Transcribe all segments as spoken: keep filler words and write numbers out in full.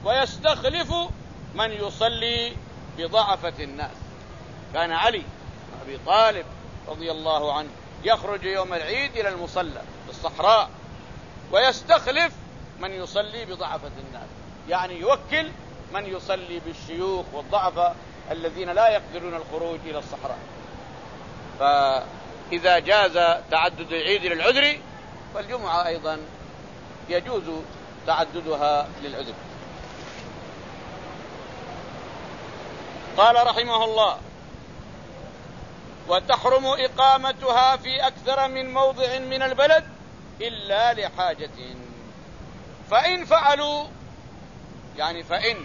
ويستخلف من يصلي بضعفة الناس. كان علي بن أبي طالب رضي الله عنه يخرج يوم العيد إلى المصلى في الصحراء ويستخلف من يصلي بضعفة الناس، يعني يوكل من يصلي بالشيوخ والضعفاء الذين لا يقدرون الخروج إلى الصحراء. فإذا جاز تعدد العيد للعذر فالجمعة أيضا يجوز تعددها للعذر. قال رحمه الله: وتحرم إقامتها في أكثر من موضع من البلد إلا لحاجة. فإن فعلوا، يعني فإن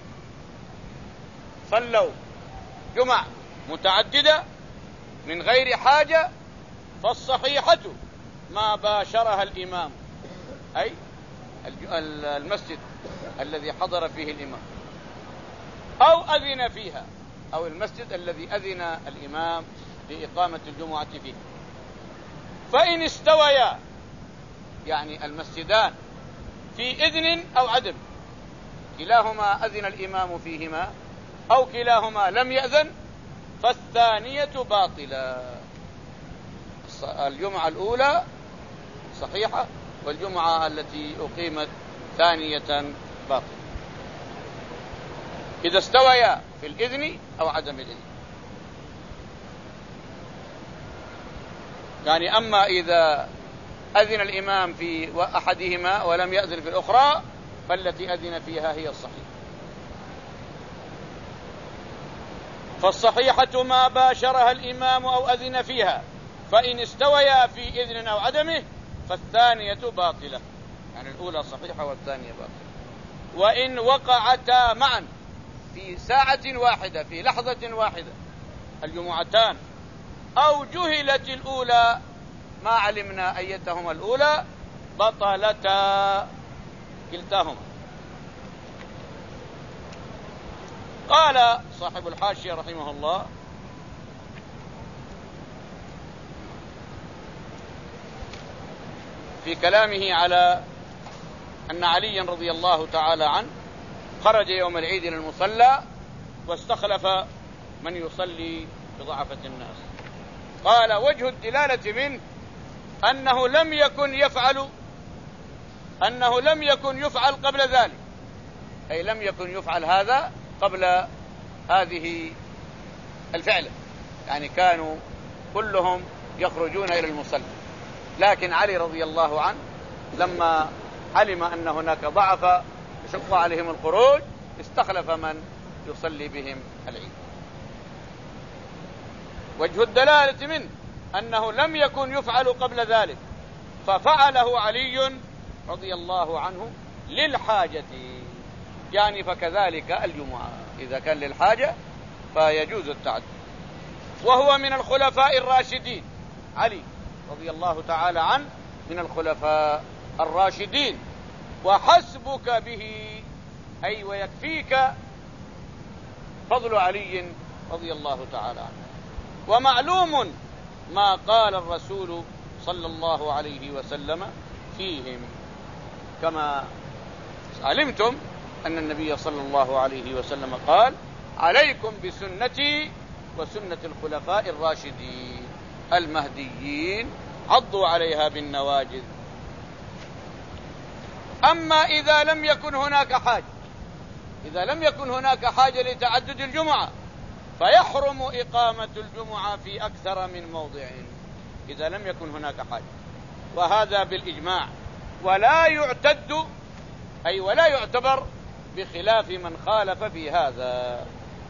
صلوا جمع متعددة من غير حاجة فالصحيحة ما باشرها الإمام، أي المسجد الذي حضر فيه الإمام، أو أذن فيها، أو المسجد الذي أذن الإمام لإقامة الجمعة فيه. فإن استويا، يعني المسجدان في إذن أو عدم، كلاهما أذن الإمام فيهما أو كلاهما لم يأذن، فالثانية باطلة. الجمعة الأولى صحيحة والجمعة التي أقيمت ثانية باطلة إذا استويا في الإذن أو عدم الإذن. يعني أما إذا أذن الإمام في أحدهما ولم يأذن في الأخرى فالتي أذن فيها هي الصحيحة. فالصحيحة ما باشرها الإمام أو أذن فيها، فإن استويا في إذن أو عدمه فالثانية باطلة، يعني الأولى صحيحة والثانية باطلة. وإن وقعتا معا في ساعة واحدة، في لحظة واحدة الجمعتان، أو جهلت الأولى ما علمنا أيتهما الأولى، بطلتا كلتاهما. قال صاحب الحاشية رحمه الله: في كلامه على أن عليا رضي الله تعالى عنه خرج يوم العيد إلى المصلى واستخلف من يصلي بضعفة الناس، قال: وجه الدلالة منه أنه لم يكن يفعل أنه لم يكن يفعل قبل ذلك، أي لم يكن يفعل هذا قبل هذه الفعلة، يعني كانوا كلهم يخرجون إلى المصلى، لكن علي رضي الله عنه لما علم أن هناك ضعف يشق عليهم الخروج استخلف من يصلي بهم العيد. وجه الدلالة منه أنه لم يكن يفعل قبل ذلك ففعله علي رضي الله عنه للحاجة، يعني فكذلك الجمعة إذا كان للحاجة فيجوز التعدد. وهو من الخلفاء الراشدين، علي رضي الله تعالى عنه من الخلفاء الراشدين، وحسبك به أي ويكفيك فضل علي رضي الله تعالى عنه. ومعلوم ما قال الرسول صلى الله عليه وسلم فيهم، كما علمتم أن النبي صلى الله عليه وسلم قال: عليكم بسنتي وسنة الخلفاء الراشدين المهديين عضوا عليها بالنواجذ. أما إذا لم يكن هناك حاجة إذا لم يكن هناك حاجة لتعدد الجمعة فيحرم إقامة الجمعة في أكثر من موضع، إذا لم يكن هناك حاجة، وهذا بالإجماع، ولا يعتد أي ولا يعتبر بخلاف من خالف في هذا.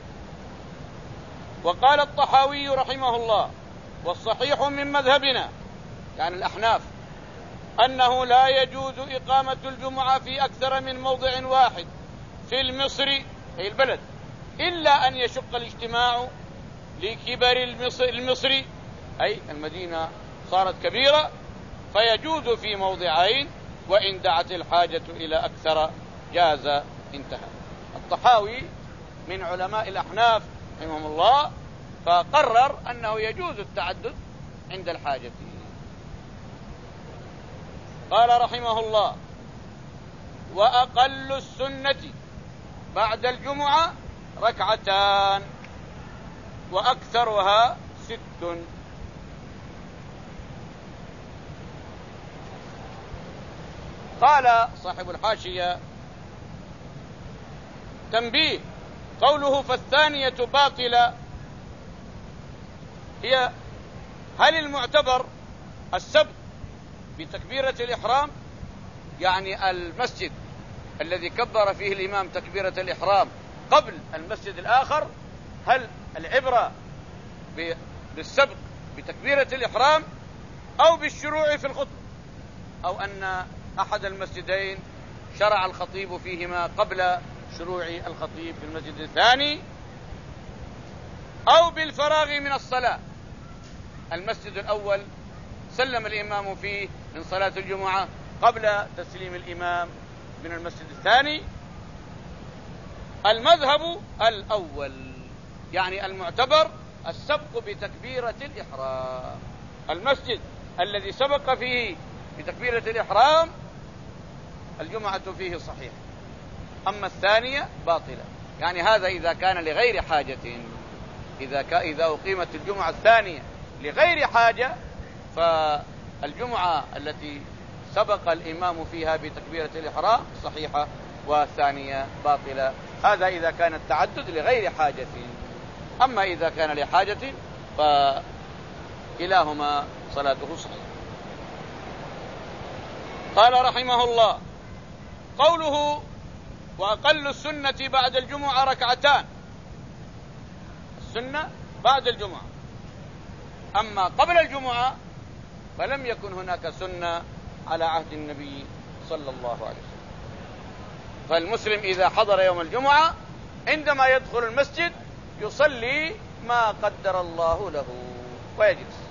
وقال الطحاوي رحمه الله: والصحيح من مذهبنا، يعني الأحناف، أنه لا يجوز إقامة الجمعة في أكثر من موضع واحد في المصر أي البلد، إلا أن يشق الاجتماع لكبر المصر أي المدينة صارت كبيرة فيجوز في موضعين، وإن دعت الحاجة إلى أكثر جاز، انتهى. الطحاوي من علماء الأحناف رحمهم الله، فقرر أنه يجوز التعدد عند الحاجة. قال رحمه الله: وأقل السنة بعد الجمعة ركعتان وأكثرها ست. قال صاحب الحاشية: تنبيه، قوله فالثانية باطلة، هي هل المعتبر السبق بتكبيرة الإحرام، يعني المسجد الذي كبر فيه الإمام تكبيرة الإحرام قبل المسجد الآخر، هل العبرة بالسبق بتكبيرة الإحرام أو بالشروع في الخطبة، أو أن أحد المسجدين شرع الخطيب فيهما قبل شروع الخطيب في المسجد الثاني، أو بالفراغ من الصلاة، المسجد الأول سلم الإمام فيه من صلاة الجمعة قبل تسليم الإمام من المسجد الثاني. المذهب الأول، يعني المعتبر السبق بتكبيرة الإحرام، المسجد الذي سبق فيه بتكبيرة الإحرام الجمعة فيه صحيح، أما الثانية باطلة. يعني هذا إذا كان لغير حاجة، إذا ك... إذا أقيمت الجمعة الثانية لغير حاجة فالجمعة التي سبق الإمام فيها بتكبيرة الإحرام صحيحة والثانية باطلة. هذا إذا كان التعدد لغير حاجة، أما إذا كان لحاجة فكلاهما صلاته صحيحة. قال رحمه الله: قوله وأقل السنة بعد الجمعة ركعتان، السنة بعد الجمعة، أما قبل الجمعة فلم يكن هناك سنة على عهد النبي صلى الله عليه وسلم. فالمسلم إذا حضر يوم الجمعة عندما يدخل المسجد يصلي ما قدر الله له ويجلس،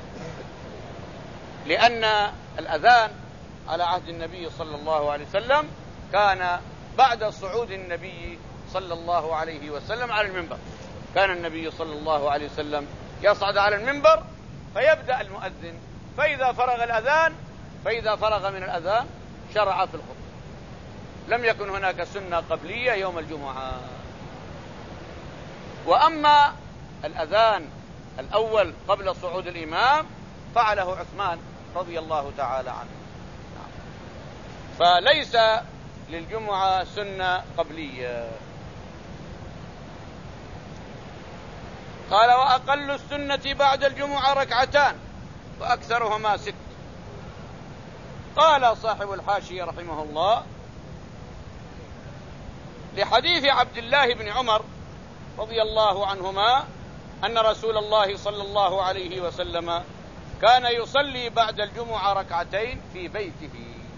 لأن الأذان على عهد النبي صلى الله عليه وسلم كان بعد صعود النبي صلى الله عليه وسلم على المنبر. كان النبي صلى الله عليه وسلم يصعد على المنبر فيبدأ المؤذن، فإذا فرغ الأذان فإذا فرغ من الأذان شرع في الخطبة. لم يكن هناك سنة قبلية يوم الجمعة. وأما الأذان الأول قبل صعود الإمام فعله عثمان رضي الله تعالى عنه، فليس للجمعة سنة قبلية. قال: وأقل السنة بعد الجمعة ركعتان وأكثرهما ست. قال صاحب الحاشية رحمه الله: لحديث عبد الله بن عمر رضي الله عنهما أن رسول الله صلى الله عليه وسلم كان يصلي بعد الجمعة ركعتين في بيته،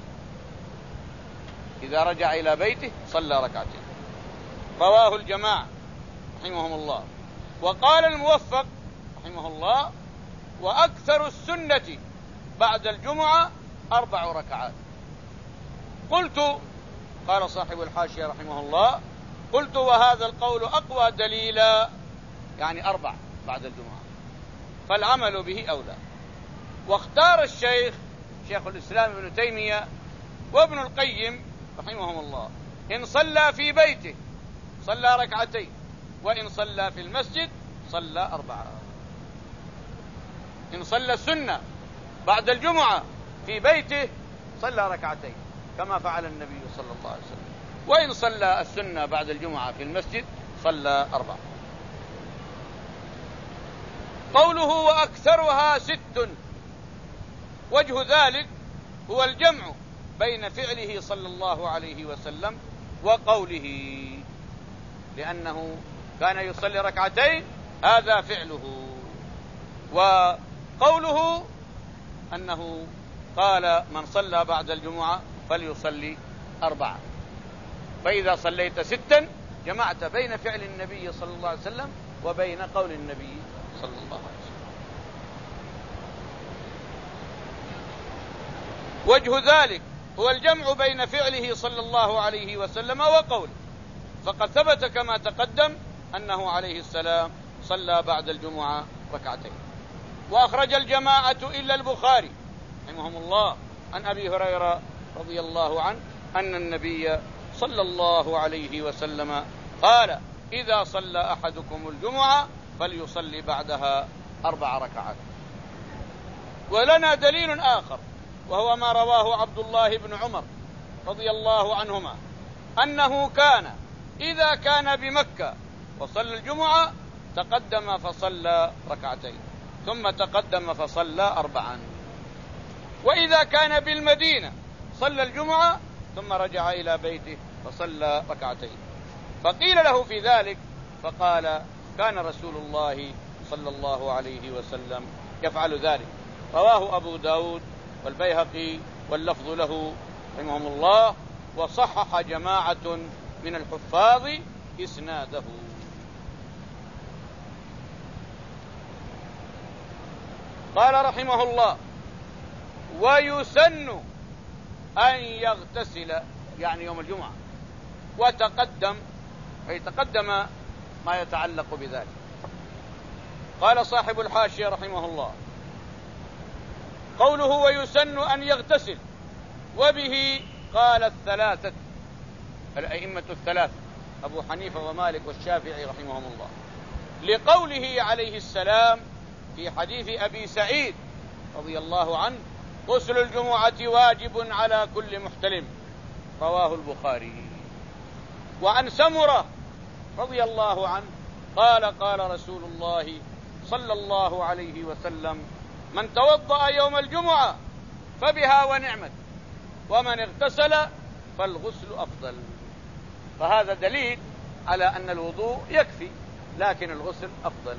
إذا رجع إلى بيته صلى ركعتين. رواه الجماعة رحمهم الله. وقال الموفق رحمه الله: وأكثر السنة بعد الجمعة أربع ركعات. قلت، قال صاحب الحاشية رحمه الله: قلت وهذا القول أقوى دليلا، يعني أربع بعد الجمعة، فالعمل به أولى. واختار الشيخ شيخ الإسلام ابن تيمية وابن القيم رحمهم الله إن صلى في بيته صلى ركعتين، وإن صلى في المسجد صلى أربعة. إن صلى السنة بعد الجمعة في بيته صلى ركعتين كما فعل النبي صلى الله عليه وسلم، وإن صلى السنة بعد الجمعة في المسجد صلى أربعة. قوله وأكثرها ست، وجه ذلك هو الجمع بين فعله صلى الله عليه وسلم وقوله، لأنه كان يصلي ركعتين هذا فعله، وقوله أنه قال من صلى بعد الجمعة فليصلي أربعة. فإذا صليت ستا جمعت بين فعل النبي صلى الله عليه وسلم وبين قول النبي صلى الله عليه وسلم. وجه ذلك هو الجمع بين فعله صلى الله عليه وسلم وقوله، فقد ثبت كما تقدم أنه عليه السلام صلى بعد الجمعة ركعتين. وأخرج الجماعة إلا البخاري رحمهم الله عن أبي هريرة رضي الله عنه أن النبي صلى الله عليه وسلم قال إذا صلى أحدكم الجمعة فليصلي بعدها أربع ركعات. ولنا دليل آخر وهو ما رواه عبد الله بن عمر رضي الله عنهما أنه كان إذا كان بمكة وصلى الجمعة تقدم فصلى ركعتين ثم تقدم فصلى أربعا، وإذا كان بالمدينة صلى الجمعة ثم رجع إلى بيته فصلى ركعتين. فقيل له في ذلك فقال كان رسول الله صلى الله عليه وسلم يفعل ذلك. رواه أبو داود والبيهقي واللفظ له رحمهم الله، وصحح جماعة من الحفاظ إسناده. قال رحمه الله ويسن أن يغتسل يعني يوم الجمعة، وتقدم أي تقدم ما يتعلق بذلك. قال صاحب الحاشية رحمه الله قوله ويسن أن يغتسل وبه قال الثلاثة الأئمة الثلاثة أبو حنيفة ومالك والشافعي رحمهم الله، لقوله عليه السلام في حديث أبي سعيد رضي الله عنه غسل الجمعة واجب على كل محتلم، رواه البخاري. وعن سمرة رضي الله عنه قال قال رسول الله صلى الله عليه وسلم من توضأ يوم الجمعة فبها ونعمت، ومن اغتسل فالغسل أفضل. فهذا دليل على أن الوضوء يكفي لكن الغسل أفضل.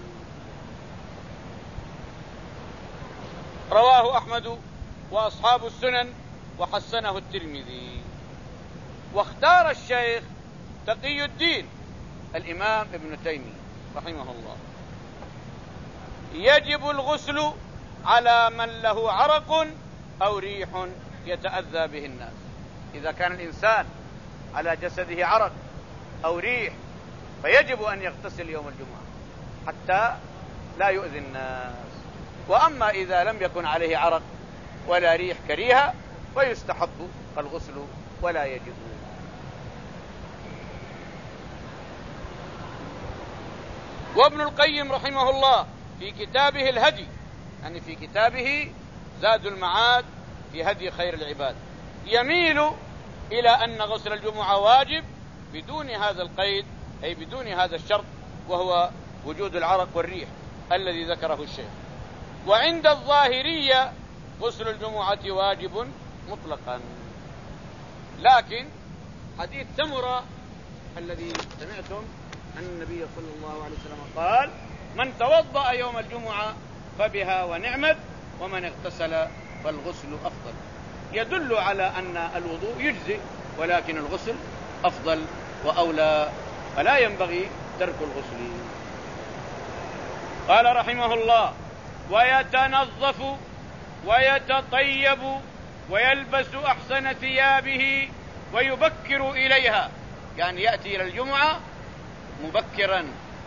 رواه أحمد وأصحاب السنن وحسنه الترمذي. واختار الشيخ تقي الدين الإمام ابن تيمية رحمه الله يجب الغسل على من له عرق أو ريح يتأذى به الناس. إذا كان الإنسان على جسده عرق أو ريح فيجب أن يغتسل يوم الجمعة حتى لا يؤذي الناس. وأما إذا لم يكن عليه عرق ولا ريح كريهة فيستحب الغسل ولا يجب. وابن القيم رحمه الله في كتابه الهدي يعني في كتابه زاد المعاد في هدي خير العباد يميل إلى أن غسل الجمعة واجب بدون هذا القيد أي بدون هذا الشرط وهو وجود العرق والريح الذي ذكره الشيخ. وعند الظاهرية غسل الجمعة واجب مطلقا. لكن حديث سمرة الذي سمعتم أن النبي صلى الله عليه وسلم قال من توضأ يوم الجمعة فبها ونعمت ومن اغتسل فالغسل أفضل، يدل على أن الوضوء يجزئ ولكن الغسل أفضل وأولى، فلا ينبغي ترك الغسل. قال رحمه الله ويتنظف ويتطيب ويلبس أحسن ثيابه ويبكر إليها يعني يأتي إلى الجمعة مبكرا.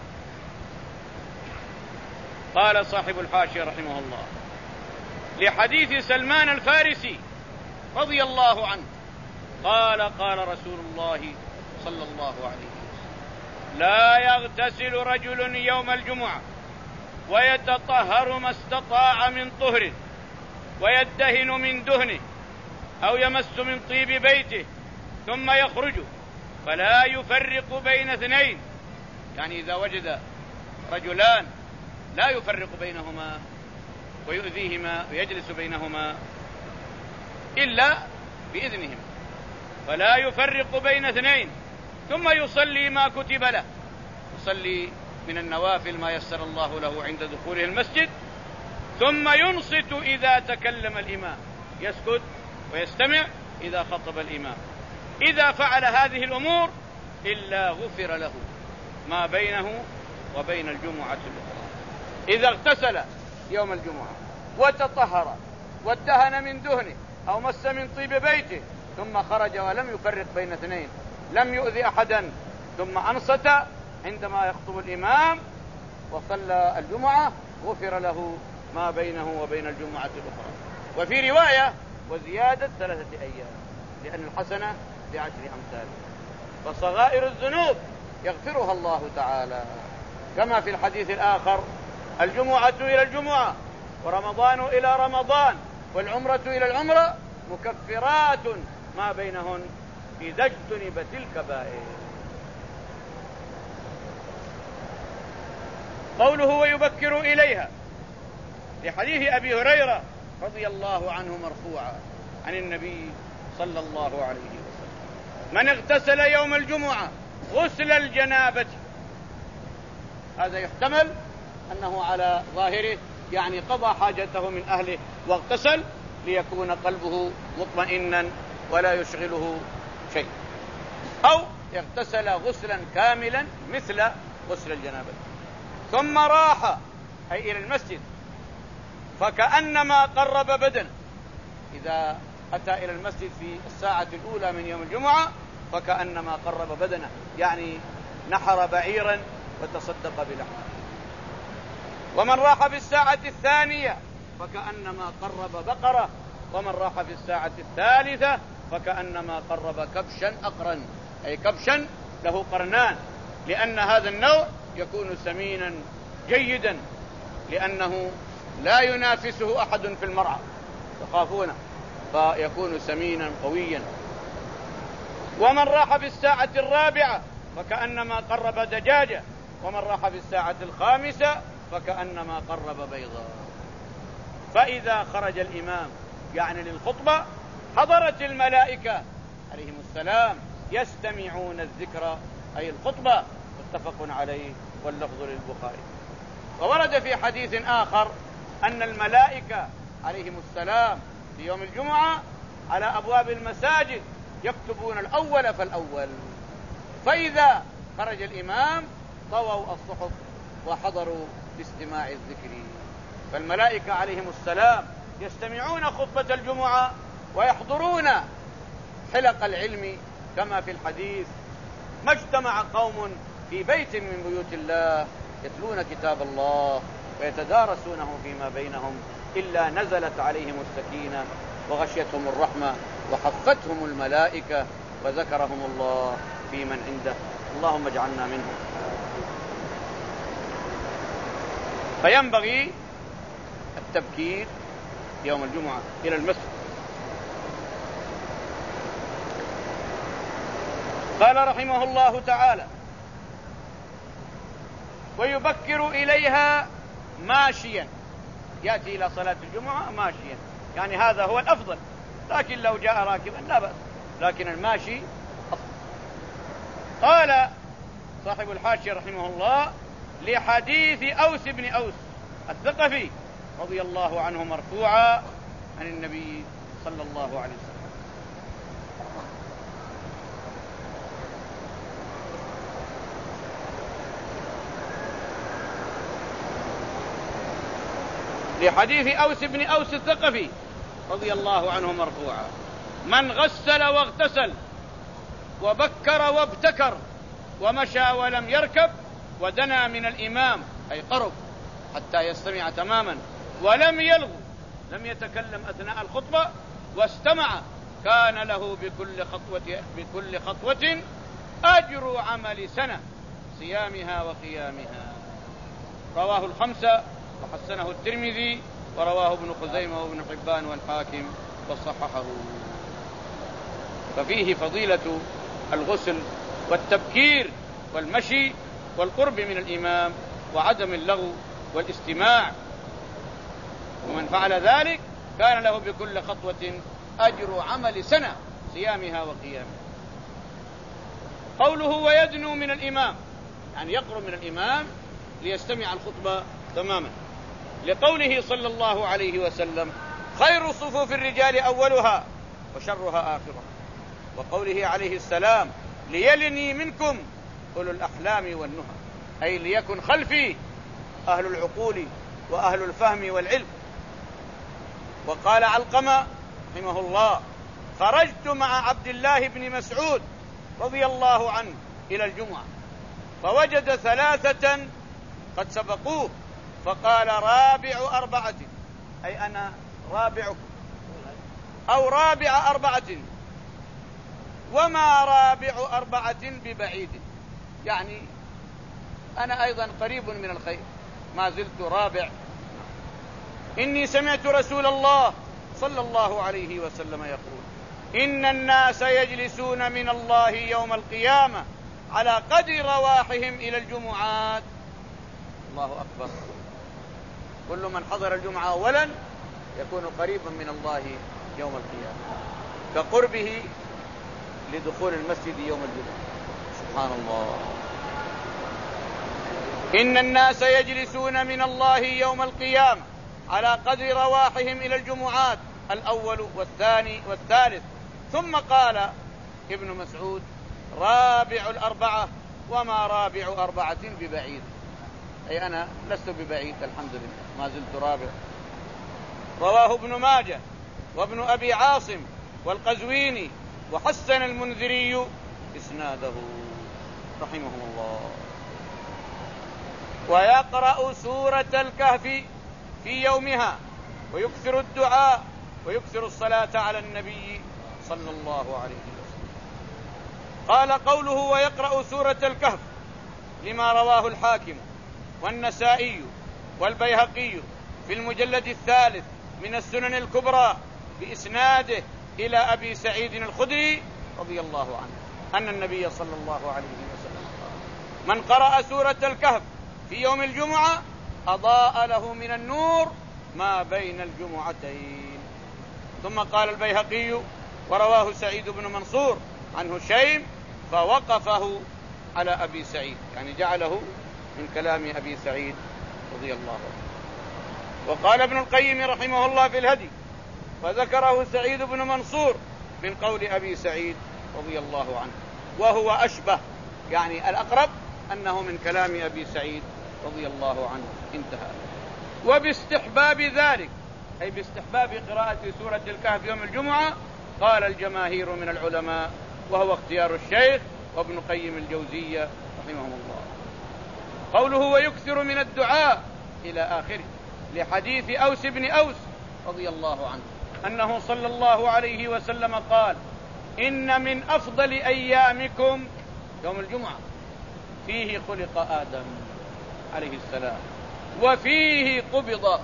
قال صاحب الحاشية رحمه الله لحديث سلمان الفارسي رضي الله عنه قال قال رسول الله صلى الله عليه وسلم لا يغتسل رجل يوم الجمعة ويتطهر ما استطاع من طهر ويدهن من دهنه أو يمس من طيب بيته ثم يخرج فلا يفرق بين اثنين، يعني إذا وجد رجلان لا يفرق بينهما ويؤذيهما ويجلس بينهما إلا بإذنهم، فلا يفرق بين اثنين ثم يصلي ما كتب له، يصلي من النوافل ما يسر الله له عند دخوله المسجد، ثم ينصت إذا تكلم الإمام، يسكت ويستمع إذا خطب الإمام. إذا فعل هذه الأمور إلا غفر له ما بينه وبين الجمعة الأخرى. إذا اغتسل يوم الجمعة وتطهر وادهن من دهنه أو مس من طيب بيته ثم خرج ولم يفرق بين اثنين، لم يؤذي أحدا، ثم أنصت عندما يخطب الإمام وصلى الجمعة، غفر له ما بينه وبين الجمعة الأخرى. وفي رواية وزيادة ثلاثة أيام، لأن الحسنة بعشر أمثال. فصغائر الذنوب يغفرها الله تعالى، كما في الحديث الآخر: الجمعة إلى الجمعة ورمضان إلى رمضان والعمرة إلى العمرة مكفرات ما بينهن إذا اجتنبت الكبائر. قوله ويبكر إليها لحديث أبي هريرة رضي الله عنه مرفوعا عن النبي صلى الله عليه وسلم: من اغتسل يوم الجمعة غسل الجنابة. هذا يحتمل أنه على ظاهره يعني قضى حاجته من أهله واغتسل ليكون قلبه مطمئنا ولا يشغله شيء، أو اغتسل غسلا كاملا مثل غسل الجنابة ثم راح أي إلى المسجد فكأنما قرب بدنه. إذا أتى إلى المسجد في الساعة الأولى من يوم الجمعة فكأنما قرب بدنه، يعني نحر بعيرا وتصدق بلحمه. ومن راح في الساعة الثانية فكأنما قرب بقرة، ومن راح في الساعة الثالثة فكأنما قرب كبشا أقرا، أي كبشا له قرنان، لأن هذا النوع يكون سمينا جيدا لأنه لا ينافسه أحد في المرعى يخافونه، فيكون سمينا قويا. ومن راح في الساعة الرابعة فكأنما قرب دجاجة، ومن راح في الساعة الخامسة فكأنما قرب بيضا. فإذا خرج الإمام يعني للخطبة حضرت الملائكة عليهم السلام يستمعون الذكر أي الخطبة، متفق عليه واللفظ للبخاري. وورد في حديث آخر أن الملائكة عليهم السلام في يوم الجمعة على أبواب المساجد يكتبون الأول فالأول، فإذا خرج الإمام طووا الصحف وحضروا لاستماع الذكر. فالملائكة عليهم السلام يستمعون خطبة الجمعة ويحضرون حلق العلم، كما في الحديث: ما اجتمع قوم في بيت من بيوت الله يتلون كتاب الله ويتدارسونه فيما بينهم إلا نزلت عليهم السكينة وغشيتهم الرحمة وحفتهم الملائكة وذكرهم الله في من عنده. اللهم اجعلنا منهم. فينبغي التبكير يوم الجمعة إلى المسجد. قال رحمه الله تعالى: ويبكر إليها ماشيا، يأتي إلى صلاة الجمعة ماشيا، يعني هذا هو الأفضل، لكن لو جاء راكبا لا بأس، لكن الماشي أفضل. قال صاحب الحاشية رحمه الله: لحديث أوس بن أوس الثقفي رضي الله عنه مرفوعا عن النبي صلى الله عليه وسلم. لحديث أوس بن أوس الثقفي رضي الله عنه مرفوعا: من غسل واغتسل وبكر وابتكر ومشى ولم يركب ودنا من الإمام أي قرب حتى يستمع تماما ولم يلغ، لم يتكلم أثناء الخطبة واستمع، كان له بكل خطوة بكل خطوة أجر عمل سنة صيامها وقيامها. رواه الخمسة وحسنه الترمذي ورواه ابن خزيمة وابن حبان والحاكم وصححه. ففيه فضيلة الغسل والتبكير والمشي والقرب من الإمام وعدم اللغو والاستماع، ومن فعل ذلك كان له بكل خطوة أجر عمل سنة صيامها وقيامها. قوله ويدنو من الإمام يعني يقرب من الإمام ليستمع الخطبة تماما، لقوله صلى الله عليه وسلم: خير صفوف الرجال أولها وشرها آخرها، وقوله عليه السلام: ليلني منكم أولو الأحلام والنهى، أي ليكن خلفي أهل العقول وأهل الفهم والعلم. وقال علقمة رحمه الله: خرجت مع عبد الله بن مسعود رضي الله عنه إلى الجمعة فوجد ثلاثة قد سبقوه فقال: رابع أربعة، أي أنا رابعكم، أو رابع أربعة، وما رابع أربعة ببعيد، يعني أنا أيضا قريب من الخير، ما زلت رابع. إني سمعت رسول الله صلى الله عليه وسلم يقول: إن الناس يجلسون من الله يوم القيامة على قدر رواحهم إلى الجمعات. الله أكبر. كل من حضر الجمعة أولا يكون قريبا من الله يوم القيامة كقربه لدخول المسجد يوم الجمعة. سبحان الله. إن الناس يجلسون من الله يوم القيامة على قدر رواحهم إلى الجمعات، الأول والثاني والثالث. ثم قال ابن مسعود: رابع الأربعة وما رابع أربعة ببعيد. أي أنا لست ببعيد الحمد لله، ما زلت رابع. رواه ابن ماجه وابن أبي عاصم والقزويني وحسن المنذري إسناده رحمهم الله. ويقرأ سورة الكهف في يومها ويكثر الدعاء ويكثر الصلاة على النبي صلى الله عليه وسلم. قال قوله ويقرأ سورة الكهف لما رواه الحاكم والنسائي والبيهقي في المجلد الثالث من السنن الكبرى بإسناده إلى أبي سعيد الخدري رضي الله عنه أن النبي صلى الله عليه وسلم قال: من قرأ سورة الكهف في يوم الجمعة أضاء له من النور ما بين الجمعتين. ثم قال البيهقي: ورواه سعيد بن منصور عن هشيم فوقفه على أبي سعيد، يعني جعله من كلام أبي سعيد رضي الله عنه. وقال ابن القيم رحمه الله في الهدي: فذكره سعيد بن منصور من قول أبي سعيد رضي الله عنه، وهو أشبه، يعني الأقرب أنه من كلام أبي سعيد رضي الله عنه. انتهى. وباستحباب ذلك، أي باستحباب قراءة سورة الكهف يوم الجمعة، قال الجماهير من العلماء، وهو اختيار الشيخ وابن قيم الجوزية رحمهم الله. قوله ويكثر من الدعاء إلى آخره، لحديث أوس بن أوس رضي الله عنه أنه صلى الله عليه وسلم قال: إن من أفضل أيامكم يوم الجمعة، فيه خلق آدم عليه السلام، وفيه قبض،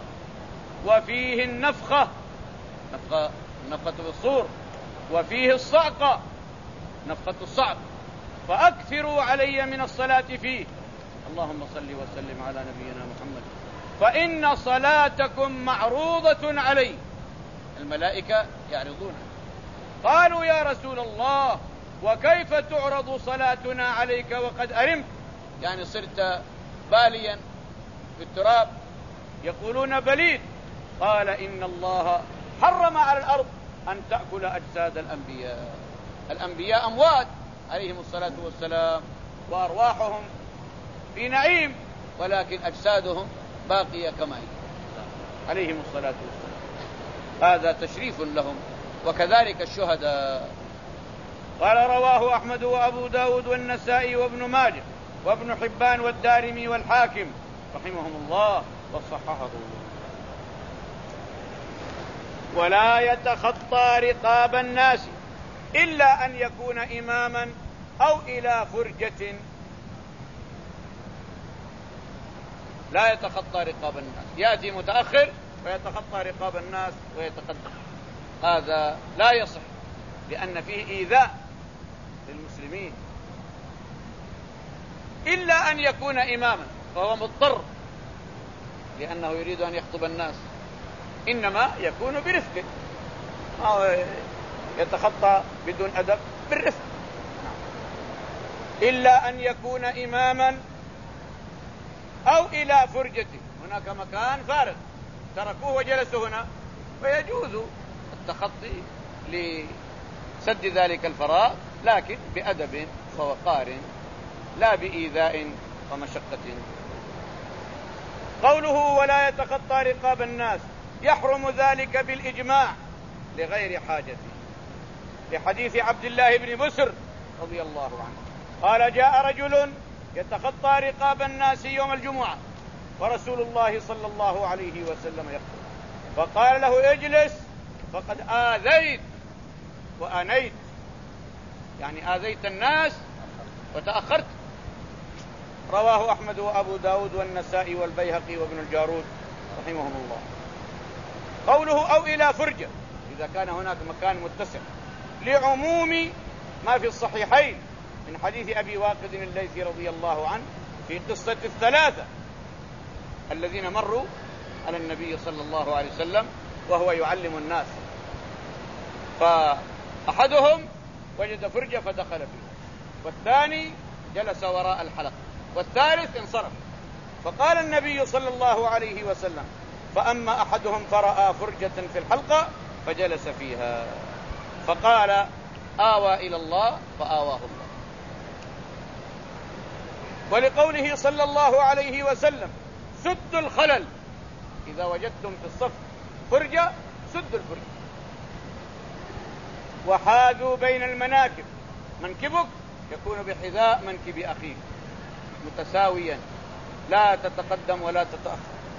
وفيه النفخة، نفخة نفخة بالصور، وفيه الصعقة، نفخة الصعق، فأكثروا علي من الصلاة فيه. اللهم صل وسلم على نبينا محمد، فإن صلاتكم معروضة علي. الملائكة يعرضون. قالوا: يا رسول الله، وكيف تعرض صلاتنا عليك وقد أرمت؟ يعني صرت باليا في التراب. يقولون: بليد. قال: إن الله حرم على الأرض أن تأكل أجساد الأنبياء. الأنبياء أموات عليهم الصلاة والسلام، وأرواحهم في نعيم، ولكن أجسادهم باقية كما هي عليهم الصلاة والسلام. هذا تشريف لهم، وكذلك الشهداء. قال: رواه أحمد وأبو داود والنسائي وابن ماجه وابن حبان والدارمي والحاكم رحمهم الله وصححه. ولا يتخطى رقاب الناس إلا أن يكون إماما أو إلى فرجة. لا يتخطى رقاب الناس، يأتي متأخر ويتخطى رقاب الناس ويتقدم، هذا لا يصح، لأن فيه إيذاء للمسلمين. إلا أن يكون إماما، فهو مضطر لأنه يريد أن يخطب الناس، إنما يكون برفق، أو يتخطى بدون أدب بالرفق. إلا أن يكون إماما أو إلى فرجته، هناك مكان فارغ تركوه وجلسوا هنا، ويجوز التخطي لسد ذلك الفراغ، لكن بأدب ووقار، لا بإيذاء ومشقة. قوله ولا يتخطى رقاب الناس، يحرم ذلك بالإجماع لغير حاجته، لحديث عبد الله بن بسر رضي الله عنه قال: جاء رجل يتخطى رقاب الناس يوم الجمعة ورسول الله صلى الله عليه وسلم يخطب، فقال له: اجلس فقد آذيت وأنيت، يعني آذيت الناس وتأخرت. رواه أحمد وأبو داود والنسائي والبيهقي وابن الجارود رحمهم الله. قوله أو إلى فرجة إذا كان هناك مكان متسع، لعموم ما في الصحيحين من حديث أبي واقد الليثي رضي الله عنه في قصة الثلاثة الذين مروا على النبي صلى الله عليه وسلم وهو يعلم الناس، فأحدهم وجد فرجة فدخل فيه، والثاني جلس وراء الحلقة، والثالث انصرف. فقال النبي صلى الله عليه وسلم: فأما أحدهم فرأى فرجة في الحلقة فجلس فيها، فقال: آوى إلى الله فآواه الله. ولقوله صلى الله عليه وسلم: سدوا الخلل، إذا وجدتم في الصف فرجة سدوا الفرجة. وحاذوا بين المناكب، منكبك يكون بحذاء منكب أخيك متساويا، لا تتقدم ولا تتأخر.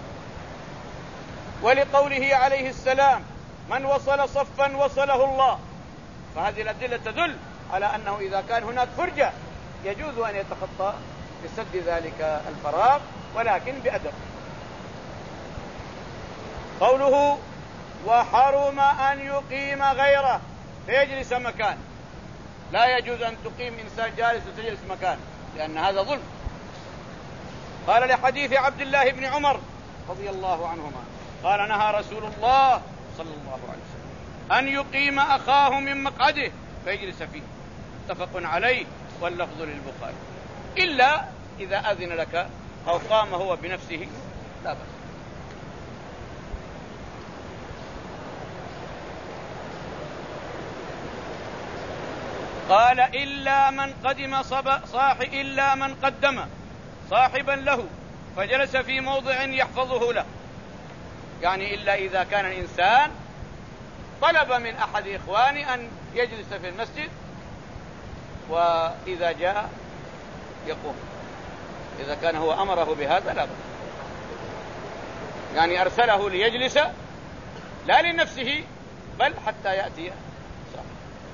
ولقوله عليه السلام: من وصل صفا وصله الله. فهذه الأدلة تدل على أنه إذا كان هناك فرجة يجوز أن يتخطى بسد ذلك الفراغ، ولكن بأدب. قوله: وحرم أن يقيم غيره فيجلس مكان، لا يجوز أن تقيم إنسان جالس وتجلس مكان، لأن هذا ظلم. قال لحديث عبد الله بن عمر رضي الله عنهما قال: نهى رسول الله صلى الله عليه وسلم أن يقيم أخاه من مقعده فيجلس فيه، متفق عليه واللفظ للبخاري، إلا إذا أذن لك أو قام هو بنفسه لا بأس. قال: إلا من قدم صاح إلا من قدم صاحبا له فجلس في موضع يحفظه له، يعني إلا إذا كان الإنسان طلب من أحد إخوانه أن يجلس في المسجد، وإذا جاء يقوم، إذا كان هو أمره بهذا لا بأس، يعني أرسله ليجلس لا لنفسه بل حتى يأتي صاحب.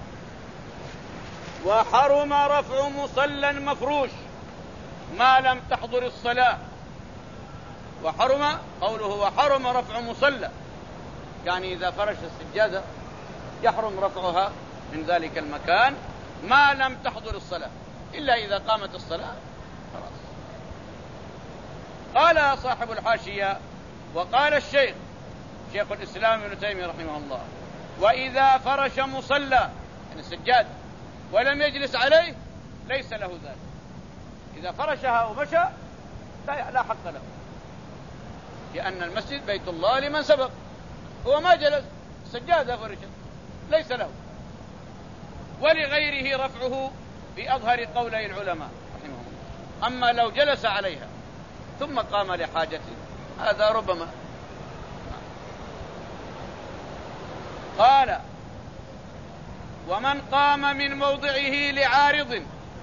وحرم رفع مصلى مفروش ما لم تحضر الصلاة. وحرم قوله وحرم رفع مصلى، يعني إذا فرش السجادة يحرم رفعها من ذلك المكان ما لم تحضر الصلاة، إلا إذا قامت الصلاة خلاص. قال صاحب الحاشية: وقال الشيخ شيخ الإسلام ابن تيمية رحمه الله: وإذا فرش مصلى يعني السجاد ولم يجلس عليه ليس له ذلك. إذا فرشها ومشى لا حق له، لأن المسجد بيت الله لمن سبق، هو ما جلس، السجادة فرشت ليس له. ولغيره رفعه بأظهر قولي العلماء رحمهم الله. أما لو جلس عليها ثم قام لحاجته هذا ربما. قال: ومن قام من موضعه لعارض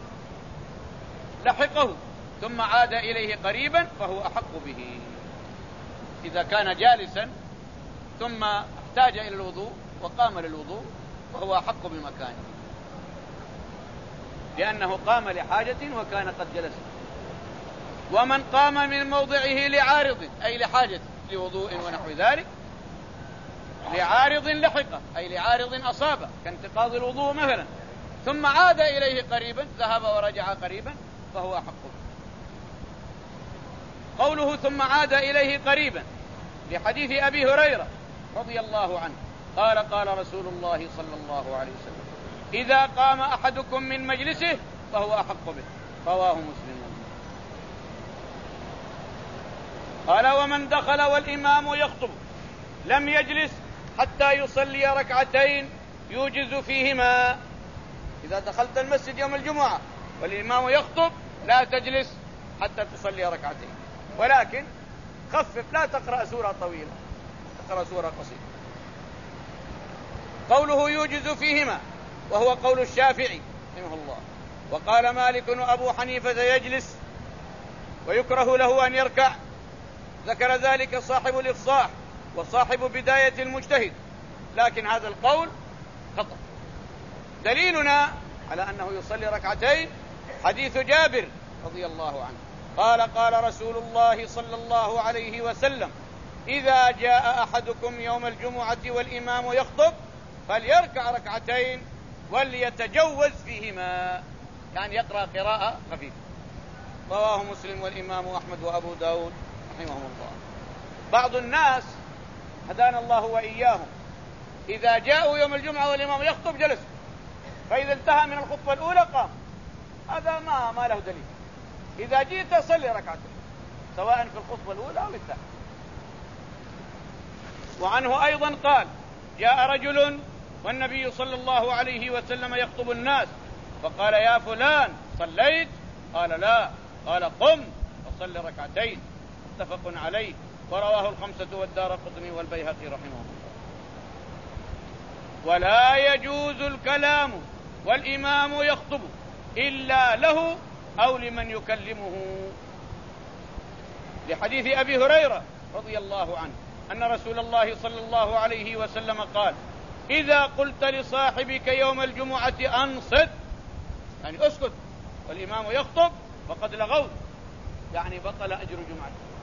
لحقه ثم عاد إليه قريبا فهو أحق به. إذا كان جالسا ثم احتاج إلى الوضوء وقام للوضوء فهو أحق بمكانه، لأنه قام لحاجة وكان قد جلس. ومن قام من موضعه لعارض أي لحاجة لوضوء ونحو ذلك، لعارض لحقه أي لعارض أصابه كانتقاض الوضوء مثلا، ثم عاد إليه قريبا، ذهب ورجع قريبا، فهو أحق. قوله ثم عاد إليه قريبا لحديث أبي هريرة رضي الله عنه قال: قال رسول الله صلى الله عليه وسلم: إذا قام أحدكم من مجلسه فهو أحق به، رواه مسلم. قال: ومن دخل والإمام يخطب لم يجلس حتى يصلي ركعتين يوجز فيهما. إذا دخلت المسجد يوم الجمعة والإمام يخطب لا تجلس حتى تصلي ركعتين، ولكن خفف، لا تقرأ سورة طويلة، تقرأ سورة قصيرة. قوله يوجز فيهما وهو قول الشافعي رحمه الله. وقال مالك وأبو حنيفة يجلس ويكره له أن يركع، ذكر ذلك صاحب الإفصاح وصاحب بداية المجتهد، لكن هذا القول خطأ. دليلنا على أنه يصلي ركعتين حديث جابر رضي الله عنه قال قال رسول الله صلى الله عليه وسلم: إذا جاء أحدكم يوم الجمعة والإمام يخطب فليركع ركعتين وليتجوز فيهما، يعني يقرأ قراءة خفيفة. رواه مسلم والإمام أحمد وأبو داود رحمهم الله. بعض الناس هدانا الله وإياهم إذا جاءوا يوم الجمعة والإمام يخطب جلس، فإذا انتهى من الخطبة الأولى قام. هذا ما ما له دليل. إذا جئت صلي ركعتين سواء في الخطبة الأولى أو الثانية. وعنه أيضا قال: جاء رجل والنبي صلى الله عليه وسلم يخطب الناس فقال: يا فلان صليت؟ قال: لا. قال: قم وصل ركعتين. متفق عليه، ورواه الخمسة والدارقطني والبيهقي رحمهم الله. ولا يجوز الكلام والإمام يخطب إلا له أو لمن يكلمه، لحديث أبي هريرة رضي الله عنه أن رسول الله صلى الله عليه وسلم قال: إذا قلت لصاحبك يوم الجمعة أنصت، يعني أسكت، والإمام يخطب فقد لغوت، يعني بطل أجر جمعته.